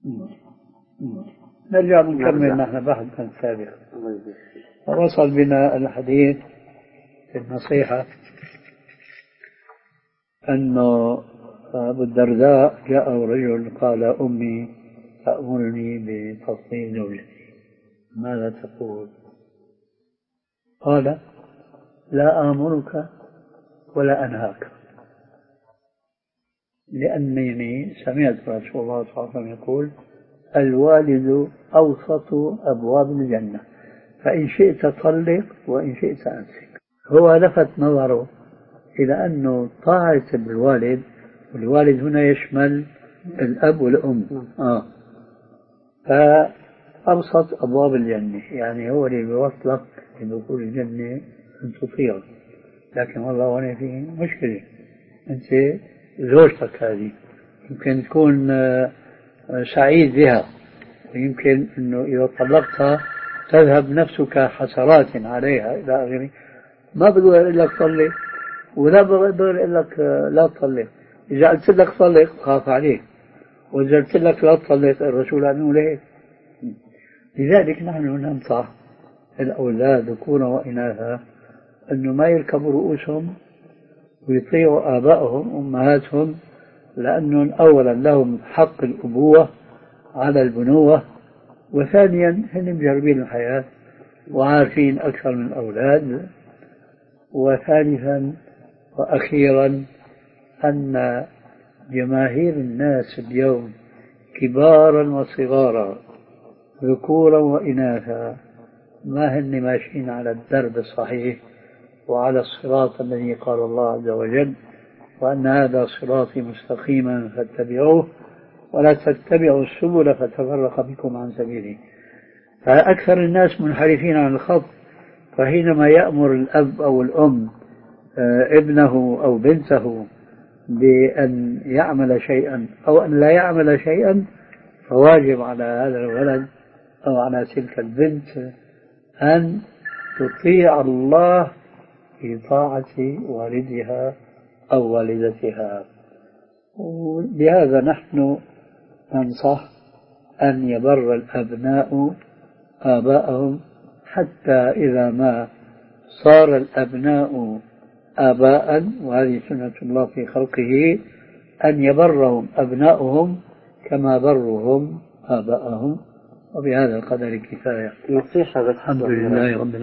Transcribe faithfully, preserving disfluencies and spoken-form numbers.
نرجع نكمل نحن بحثنا السابق. ووصل بنا الحديث في النصيحة أنه أبو الدرداء جاءه رجل قال: أمي تأمرني بتطليق زوجتي، ماذا تقول؟ قال: لا آمرك ولا أنهاك، لأنني سمعت رسول الله صلى الله عليه وسلم يقول: الوالد أوسط أبواب الجنة، فإن شئت طلق وإن شئت أمسك. هو لفت نظره إلى أنه طاعة الوالد، والوالد هنا يشمل الأب والأم، آه فأوسط أبواب الجنة، يعني هو اللي بيوصلك لدخول الجنة أن تطيعه. لكن والله هنا في مشكلة، أنت زوجتك هذه يمكن تكون سعيد بها، ويمكن أنه إذا طلقتها تذهب نفسك حسرات عليها إلى آخره. ما بقول إلا لك طلق، ولا بقول إلا لك لا تطلق. إذا قلت لك طلق خاف عليك، وإذا قلت لك لا تطلق الرسول عنه ليه. لذلك نحن ننصح الأولاد ذكورا وإناثا أنه ما يركبوا رؤوسهم ويطيعوا آبائهم وأمهاتهم، لأنهم أولا لهم حق الأبوة على البنوة، وثانيا هم مجربين الحياة وعارفين أكثر من الأولاد، وثالثا وأخيرا أن جماهير الناس اليوم كبارا وصغارا ذكورا وإناثا ما هن ماشيين على الدرب الصحيح وعلى الصراط الذي قال الله عز وجل: وأن هذا صراطي مستقيما فاتبعوه ولا تتبعوا السبل فتفرق بكم عن سبيله. فأكثر الناس منحرفين عن الخط، فحينما يأمر الأب أو الأم ابنه أو بنته بأن يعمل شيئا أو أن لا يعمل شيئا، فواجب على هذا الولد أو على تلك البنت أن تطيع الله في طاعة والدها أو والدتها. وبهذا نحن ننصح أن يبر الأبناء آباءهم، حتى إذا ما صار الأبناء آباء، وهذه سنة الله في خلقه، أن يبرهم أبناؤهم كما برهم آباءهم. وبهذا القدر كفاية. نصيحة. الحمد لله رب العالمين.